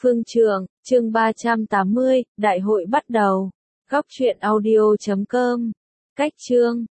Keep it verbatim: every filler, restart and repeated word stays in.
Phương Trường, chương ba trăm tám mươi, đại hội bắt đầu. Góc truyện audio chấm com. Cách chương